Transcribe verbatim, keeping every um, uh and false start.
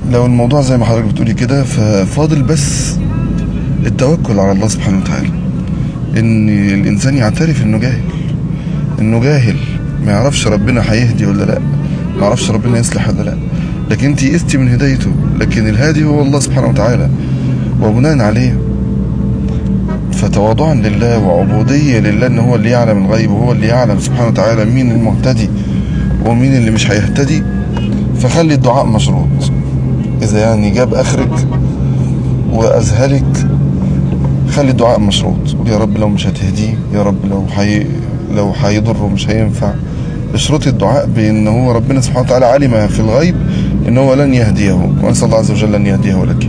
لو الموضوع زي ما حضرتك بتقولي كده، ففاضل بس التوكل على الله سبحانه وتعالى، ان الانسان يعترف انه جاهل، انه جاهل ما يعرفش ربنا هيهدي ولا لا، ما يعرفش ربنا يصلح ولا لا، لكن انت يئستي من هدايته، لكن الهادي هو الله سبحانه وتعالى. وبناء عليه فتواضعا لله وعبودية لله، ان هو اللي يعلم الغيب وهو اللي يعلم سبحانه وتعالى مين المهتدي ومين اللي مش هيهتدي. فخلي الدعاء مشروط، اذا يعني جاب اخرك واذهلك خلي الدعاء مشروط، قول يا رب لو مش هتهديه، يا رب لو حي... لو هيضره مش هينفع. اشرطي الدعاء بان هو ربنا سبحانه وتعالى علم في الغيب ان هو لن يهديه، ونسأل الله عز وجل ان يهديه لك.